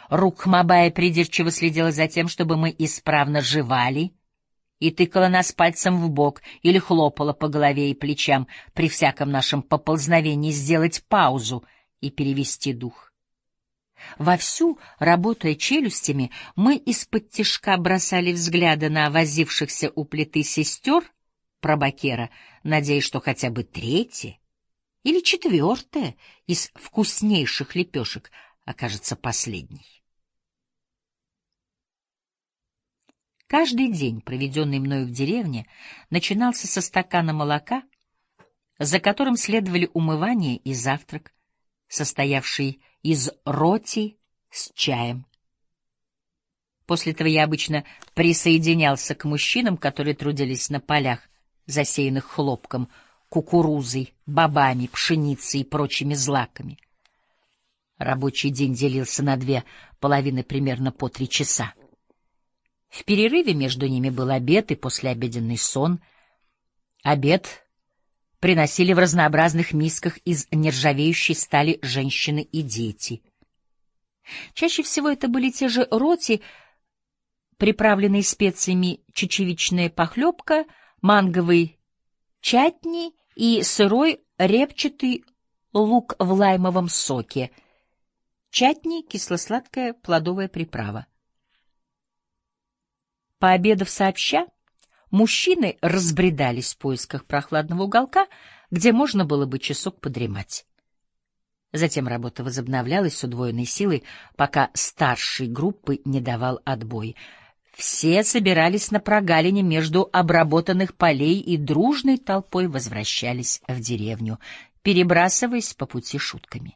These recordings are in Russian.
Рукхмабая придирчиво следила за тем, чтобы мы исправно жевали, и тыкала нас пальцем в бок или хлопала по голове и плечам при всяком нашем поползновении сделать паузу и перевести дух. Вовсю, работая челюстями, мы из-под тишка бросали взгляды на возившихся у плиты сестер Прабакера, надеясь, что хотя бы третья или четвертая из вкуснейших лепешек окажется последней. Каждый день, проведенный мною в деревне, начинался со стакана молока, за которым следовали умывание и завтрак, состоявший из роти с чаем. После этого я обычно присоединялся к мужчинам, которые трудились на полях, засеянных хлопком, кукурузой, бобами, пшеницей и прочими злаками. Рабочий день делился на две половины примерно по 3 часа. В перерыве между ними был обед и послеобеденный сон. Обед приносили в разнообразных мисках из нержавеющей стали женщины и дети. Чаще всего это были те же роти, приправленные специями чечевичная похлебка, манговый чатни и сырой репчатый лук в лаймовом соке. Чатни — кисло-сладкая плодовая приправа. Пообедав сообща, мужчины разбредались в поисках прохладного уголка, где можно было бы часок подремать. Затем работа возобновлялась с удвоенной силой, пока старший группы не давал отбой. Все собирались на прогалине между обработанных полей и дружной толпой возвращались в деревню, перебрасываясь по пути шутками.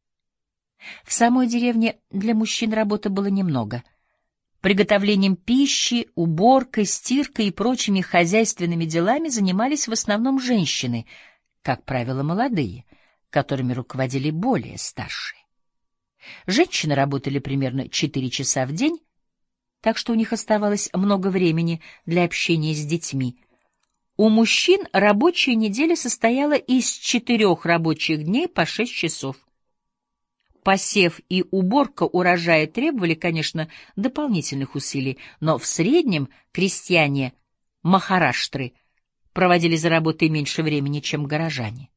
В самой деревне для мужчин работы было немного. Приготовлением пищи, уборкой, стиркой и прочими хозяйственными делами занимались в основном женщины, как правило, молодые, которыми руководили более старшие. Женщины работали примерно 4 часа в день, так что у них оставалось много времени для общения с детьми. У мужчин рабочая неделя состояла из 4 рабочих дней по 6 часов. Посев и уборка урожая требовали, конечно, дополнительных усилий, но в среднем крестьяне Махараштры проводили за работой меньше времени, чем горожане.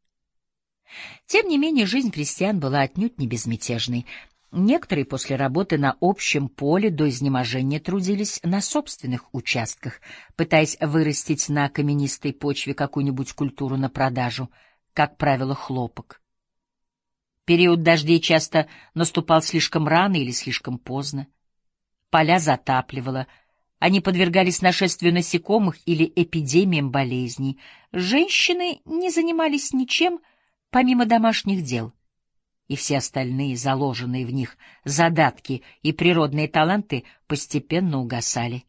Тем не менее, жизнь крестьян была отнюдь не безмятежной. Некоторые после работы на общем поле до изнеможения трудились на собственных участках, пытаясь вырастить на каменистой почве какую-нибудь культуру на продажу, как правило, хлопок. Период дождей часто наступал слишком рано или слишком поздно. Поля затапливало, они подвергались нашествию насекомых или эпидемиям болезней. Женщины не занимались ничем, помимо домашних дел, и все остальные, заложенные в них задатки и природные таланты, постепенно угасали.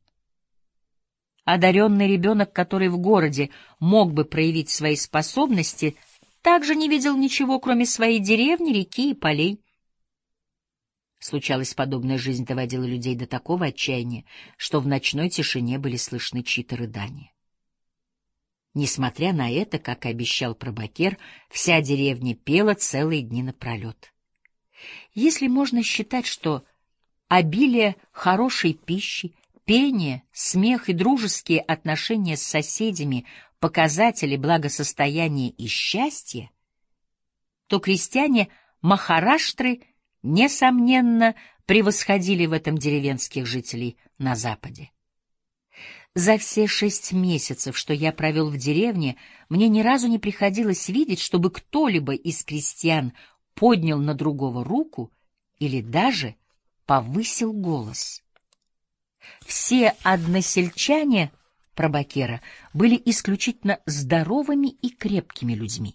Одаренный ребенок, который в городе мог бы проявить свои способности, также не видел ничего, кроме своей деревни, реки и полей. Случалось, подобная жизнь доводила людей до такого отчаяния, что в ночной тишине были слышны чьи-то рыдания. Несмотря на это, как и обещал Прабакер, вся деревня пела целые дни напролет. Если можно считать, что обилие хорошей пищи, пение, смех и дружеские отношения с соседями — показатели благосостояния и счастья, то крестьяне Махараштры, несомненно, превосходили в этом деревенских жителей на Западе. За все 6 месяцев, что я провел в деревне, мне ни разу не приходилось видеть, чтобы кто-либо из крестьян поднял на другого руку или даже повысил голос. Все односельчане Прабакера были исключительно здоровыми и крепкими людьми.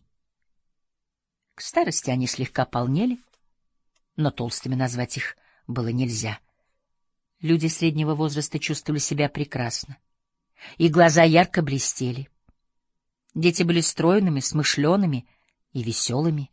К старости они слегка полнели, но толстыми назвать их было нельзя. Люди среднего возраста чувствовали себя прекрасно, и глаза ярко блестели. Дети были стройными, смышленными и веселыми.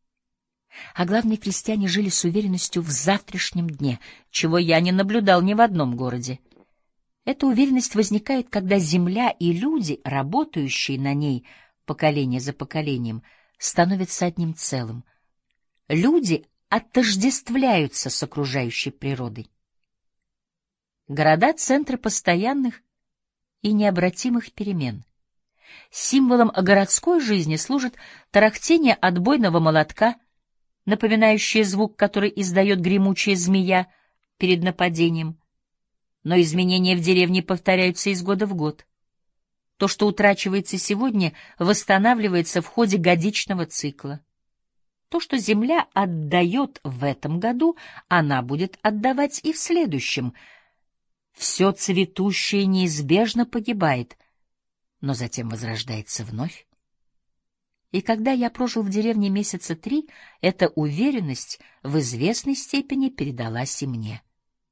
А главное, крестьяне жили с уверенностью в завтрашнем дне, чего я не наблюдал ни в одном городе. Эта уверенность возникает, когда земля и люди, работающие на ней поколение за поколением, становятся одним целым. Люди отождествляются с окружающей природой. Города — центры постоянных и необратимых перемен. Символом городской жизни служит тарахтение отбойного молотка, напоминающее звук, который издает гремучая змея перед нападением. Но изменения в деревне повторяются из года в год. То, что утрачивается сегодня, восстанавливается в ходе годичного цикла. То, что земля отдает в этом году, она будет отдавать и в следующем. Все цветущее неизбежно погибает, но затем возрождается вновь. И когда я прожил в деревне месяца 3, эта уверенность в известной степени передалась и мне.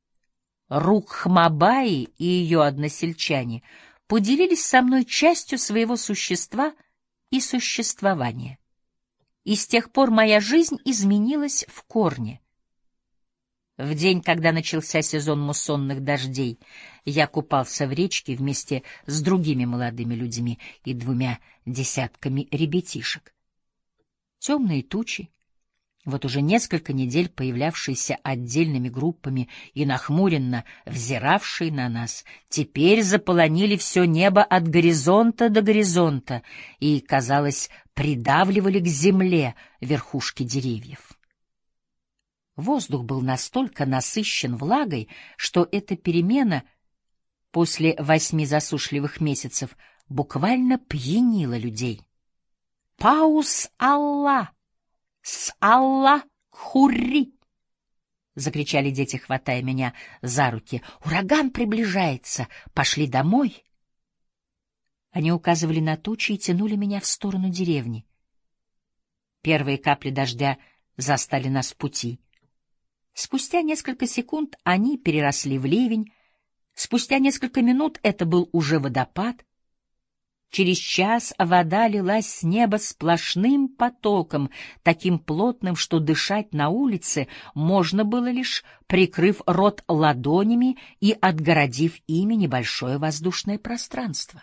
Рукхмабаи и ее односельчане поделились со мной частью своего существа и существования. И с тех пор моя жизнь изменилась в корне. В день, когда начался сезон муссонных дождей, я купался в речке вместе с другими молодыми людьми и 2 десятками ребятишек. Темные тучи, вот уже несколько недель появлявшиеся отдельными группами и нахмуренно взиравшие на нас, теперь заполонили все небо от горизонта до горизонта и, казалось, придавливали к земле верхушки деревьев. Воздух был настолько насыщен влагой, что эта перемена после 8 засушливых месяцев буквально пьянила людей. «Паус Аллах! С Аллах Хурри!» — закричали дети, хватая меня за руки. «Ураган приближается! Пошли домой!» Они указывали на тучи и тянули меня в сторону деревни. Первые капли дождя застали нас в пути. Спустя несколько секунд они переросли в ливень, спустя несколько минут это был уже водопад. Через час вода лилась с неба сплошным потоком, таким плотным, что дышать на улице можно было лишь прикрыв рот ладонями и отгородив ими небольшое воздушное пространство.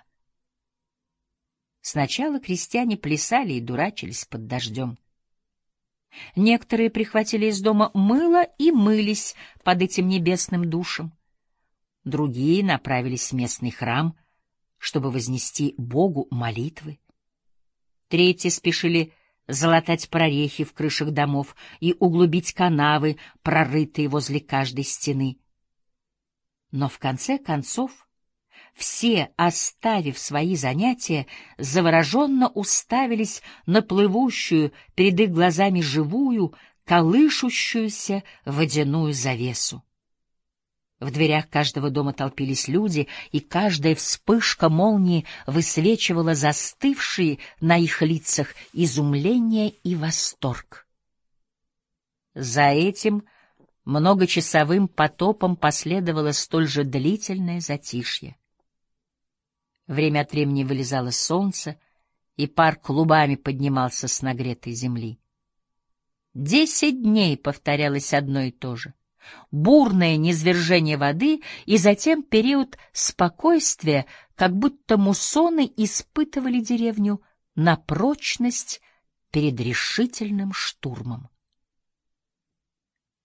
Сначала крестьяне плясали и дурачились под дождем. Некоторые прихватили из дома мыло и мылись под этим небесным душем. Другие направились в местный храм, чтобы вознести Богу молитвы. Третьи спешили залатать прорехи в крышах домов и углубить канавы, прорытые возле каждой стены. Но в конце концов все, оставив свои занятия, завороженно уставились на плывущую перед их глазами живую, колышущуюся водяную завесу. В дверях каждого дома толпились люди, и каждая вспышка молнии высвечивала застывшие на их лицах изумление и восторг. За этим многочасовым потопом последовало столь же длительное затишье. Время от времени вылезало солнце, и пар клубами поднимался с нагретой земли. 10 дней повторялось одно и то же. Бурное низвержение воды и затем период спокойствия, как будто муссоны испытывали деревню на прочность перед решительным штурмом.